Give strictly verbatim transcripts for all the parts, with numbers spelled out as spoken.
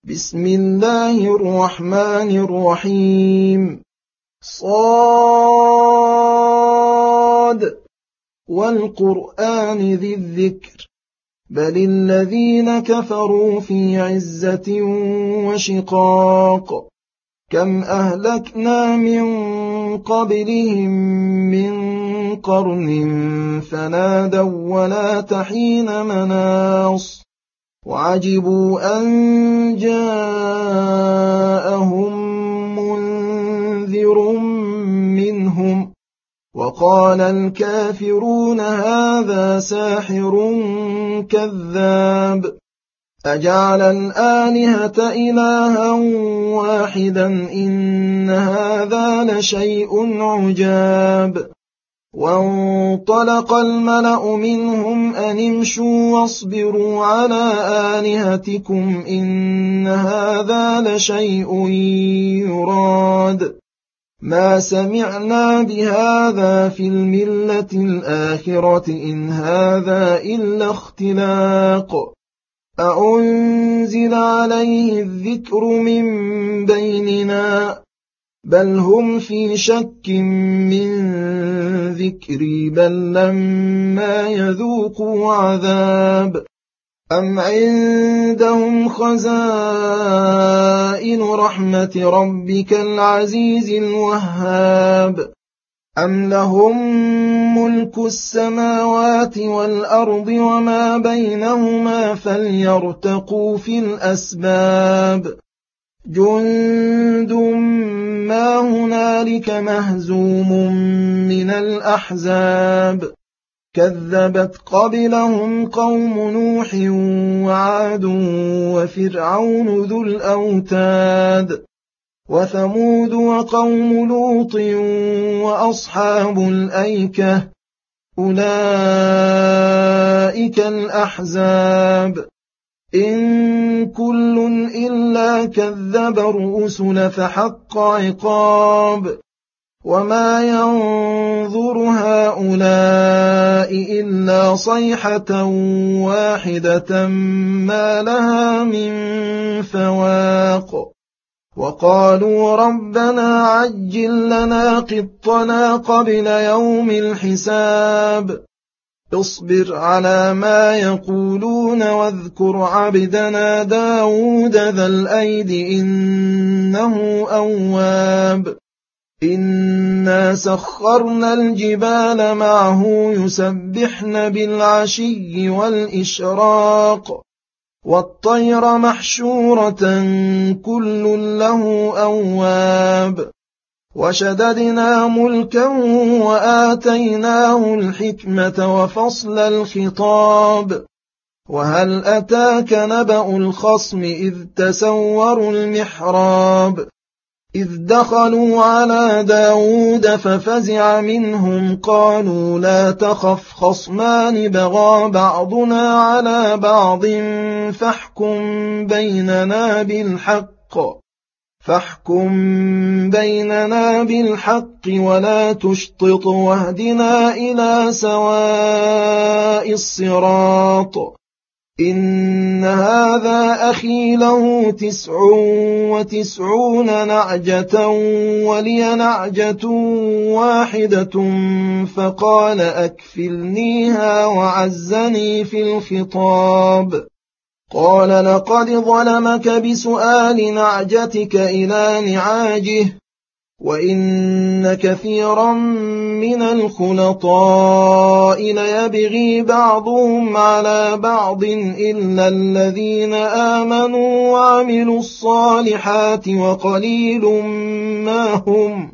بسم الله الرحمن الرحيم. صاد والقرآن ذي الذكر بل الذين كفروا في عزة وشقاق كم أهلكنا من قبلهم من قرن فنادوا ولا تحين مناص وعجبوا أن جاءهم منذر منهم وقال الكافرون هذا ساحر كذاب أجعل الآلهة إلها واحدا إن هذا لشيء عجاب وانطلق الملأ منهم أن امشوا واصبروا على آلهتكم إن هذا لشيء يراد ما سمعنا بهذا في الملة الآخرة إن هذا إلا اختلاق أأنزل عليه الذكر من بيننا بل هم في شك من ذكري بل لما يذوقوا عذاب أم عندهم خزائن رحمة ربك العزيز الوهاب أم لهم ملك السماوات والأرض وما بينهما فليرتقوا في الأسباب جند ما هنالك مهزوم من الأحزاب كذبت قبلهم قوم نوح وعاد وفرعون ذو الأوتاد وثمود وقوم لوط وأصحاب الأيكة أولئك الأحزاب إن كل إلا كذب الرسل فحق عقاب وما ينظر هؤلاء إلا صيحة واحدة ما لها من فواق وقالوا ربنا عجل لنا قطنا قبل يوم الحساب اصبر على ما يقولون واذكر عبدنا داود ذا الأيد إنه أواب إنا سخرنا الجبال معه يسبحن بالعشي والإشراق والطير محشورة كل له أواب وشددنا ملكا وآتيناه الحكمة وفصل الخطاب وهل أتاك نبأ الخصم إذ تسوروا المحراب إذ دخلوا على داود ففزع منهم قالوا لا تخف خصمان بغى بعضنا على بعض فاحكم بيننا بالحق فاحكم بيننا بالحق ولا تشطط واهدنا إلى سواء الصراط إن هذا أخي له تسع وتسعون نعجة ولي نعجة واحدة فقال أكفلنيها وعزني في الخطاب قال لقد ظلمك بسؤال نعجتك إلى نعاجه وإن كثيرا من الخلطاء ليبغي بعضهم على بعض إلا الذين آمنوا وعملوا الصالحات وقليل ما هم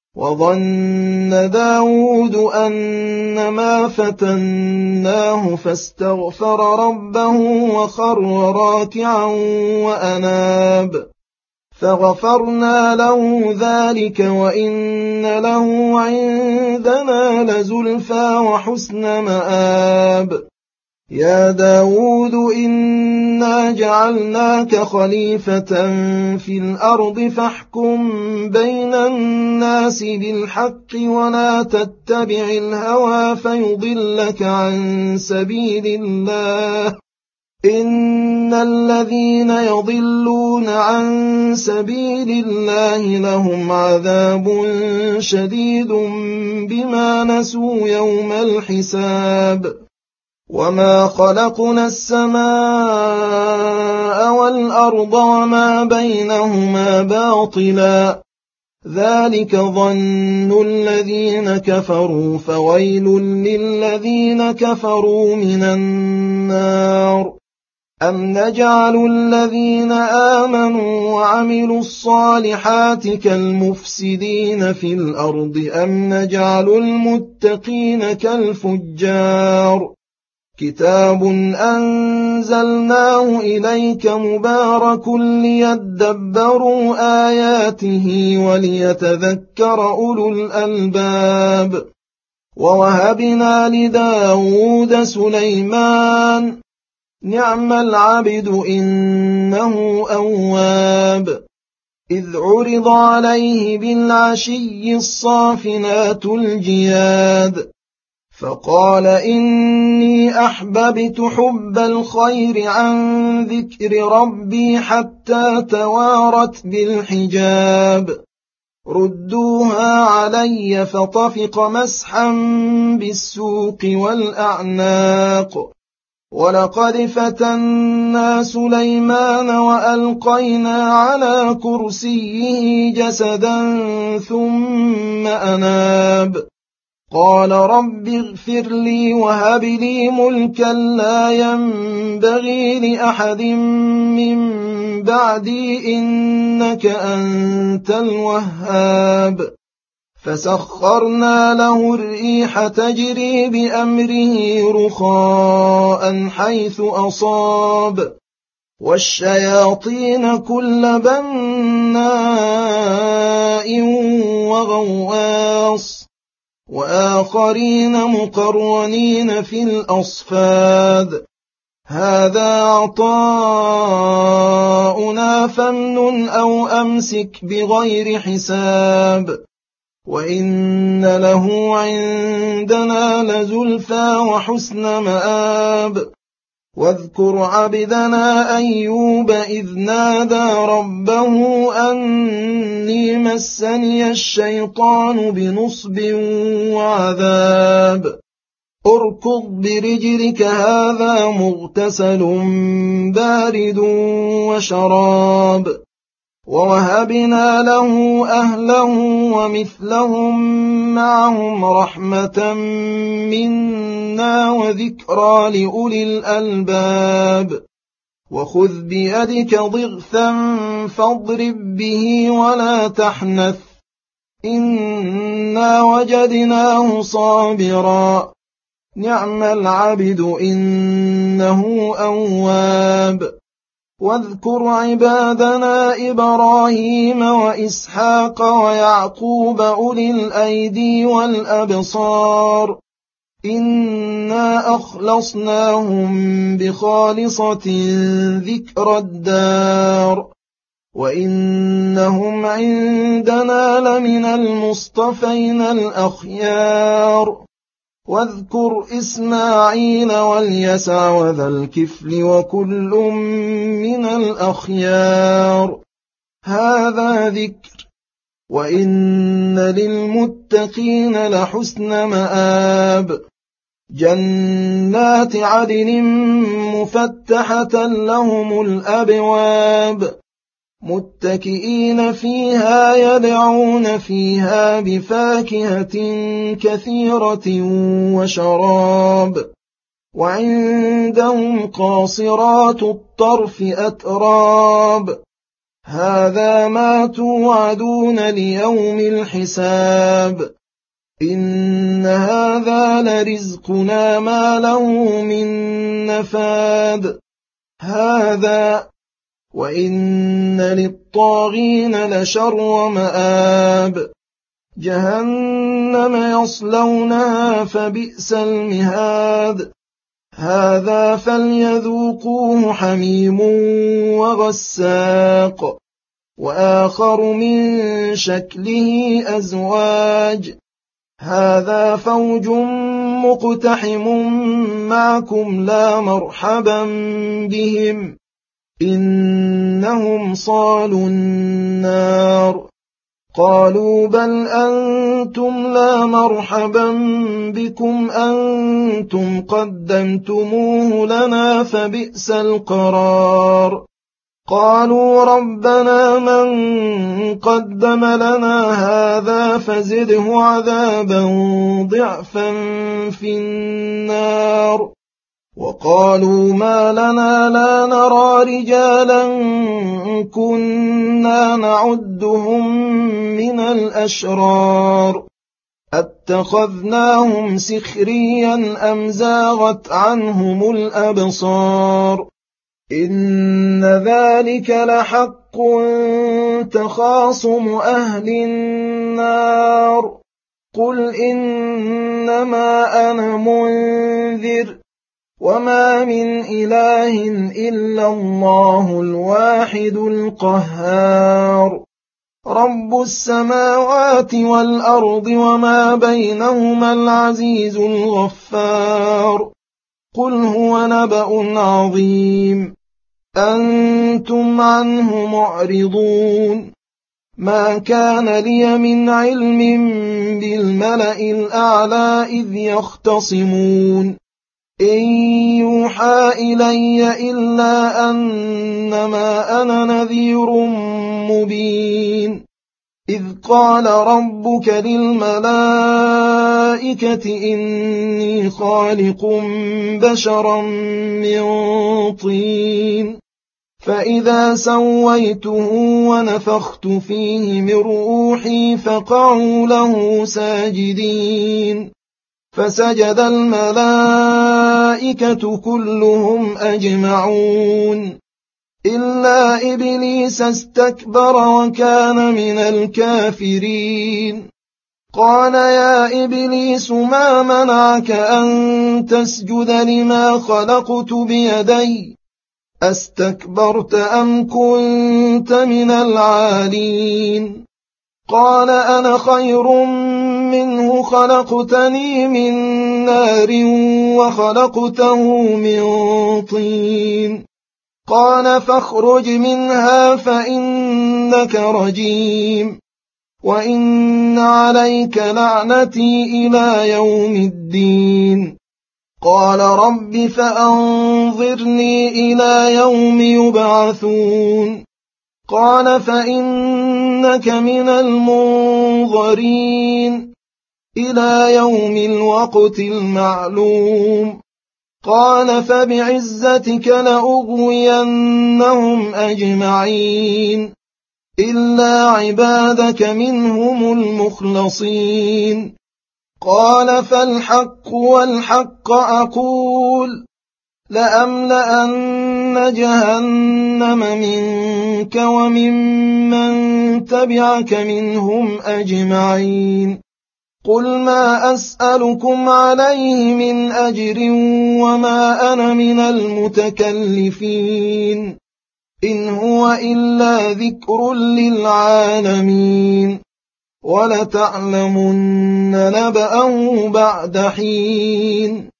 وظن داود أنما فتناه فاستغفر ربه وخر راكعا وأناب فغفرنا له ذلك وإن له عندنا لزلفى وحسن مآب يا داود إنا جعلناك خليفة في الأرض فاحكم بين الناس بالحق ولا تتبع الهوى فيضلك عن سبيل الله إن الذين يضلون عن سبيل الله لهم عذاب شديد بما نسوا يوم الحساب وما خلقنا السماء والأرض وما بينهما باطلا ذلك ظن الذين كفروا فويل للذين كفروا من النار أم نجعل الذين آمنوا وعملوا الصالحات كالمفسدين في الأرض أم نجعل المتقين كالفجار كتاب أنزلناه إليك مبارك ليدبروا آياته وليتذكر أولو الألباب ووهبنا لداود سليمان نعم العبد إنه أواب إذ عرض عليه بالعشي الصافنات الجياد فقال إني أحببت حب الخير عن ذكر ربي حتى توارت بالحجاب ردوها علي فطفق مسحا بالسوق والأعناق ولقد فتنا سليمان وألقينا على كرسيه جسدا ثم أناب قال رب اغفر لي وهب لي ملكا لا ينبغي لأحد من بعدي إنك أنت الوهاب فسخرنا له الريح تجري بأمره رخاء حيث أصاب والشياطين كل بناء وغواص وآخرين مقرنين في الأصفاد هذا عطاؤنا فامنن أو أمسك بغير حساب وإن له عندنا لزلفى وحسن مآب واذكر عبدنا أيوب إذ نادى ربه أني مسني الشيطان بنصب وعذاب اركض برجلك هذا مغتسل بارد وشراب ووهبنا له أهله ومثلهم معهم رحمة منا وذكرى لأولي الألباب وخذ بيدك ضغثا فاضرب به ولا تحنث إنا وجدناه صابرا نعم العبد إنه أواب واذكر عبادنا إبراهيم وإسحاق ويعقوب أولي الأيدي والأبصار إنا أخلصناهم بخالصة ذكر الدار وإنهم عندنا لمن المصطفين الأخيار واذكر إسماعيل واليسع وذا الكفل وكل من الأخيار هذا ذكر وإن للمتقين لحسن مآب جنات عدن مفتحة لهم الأبواب متكئين فيها يدعون فيها بفاكهة كثيرة وشراب وعندهم قاصرات الطرف أتراب هذا ما توعدون ليوم الحساب إن هذا لرزقنا ما له من نفاد هذا وإن للطاغين لشر مآب جهنم يصلونها فبئس المهاد هذا فليذوقوه حميم وغساق وآخر من شكله أزواج هذا فوج مقتحم معكم لا مرحبا بهم إنهم صالوا النار قالوا بل أنتم لا مرحبا بكم أنتم قدمتموه لنا فبئس القرار قالوا ربنا من قدم لنا هذا فزده عذابا ضعفا في النار وقالوا ما لنا لا نرى رجالا كنا نعدهم من الأشرار أتخذناهم سخريا أم زاغت عنهم الأبصار إن ذلك لحق تخاصم أهل النار قل إنما أنا منذر وما من إله إلا الله الواحد القهار رب السماوات والأرض وما بينهما العزيز الغفار قل هو نبأ عظيم أنتم عنه معرضون ما كان لي من علم بالملأ الأعلى إذ يختصمون إن يوحى إلي إلا أنما أنا نذير مبين إذ قال ربك للملائكة إني خالق بشرا من طين فإذا سويته ونفخت فيه من روحي فقعوا له ساجدين فسجد الملائكة كلهم أجمعون إلا إبليس استكبر وكان من الكافرين قال يا إبليس ما منعك أن تسجد لما خلقت بيدي أستكبرت أم كنت من العالين قال أنا خير منه خلقتني من نار وخلقته من طين قال فاخرج منها فإنك رجيم وإن عليك لعنتي إلى يوم الدين قال رب فأنظرني إلى يوم يبعثون قال فإنك من المنظرين إلى يوم الوقت المعلوم قال فبعزتك لأغوينهم أجمعين إلا عبادك منهم المخلصين قال فالحق والحق أقول لأملأن جهنم منك وممن تبعك منهم أجمعين قل ما أسألكم عليه من أجر وما أنا من المتكلفين إن هو إلا ذكر للعالمين ولتعلمن نبأه بعد حين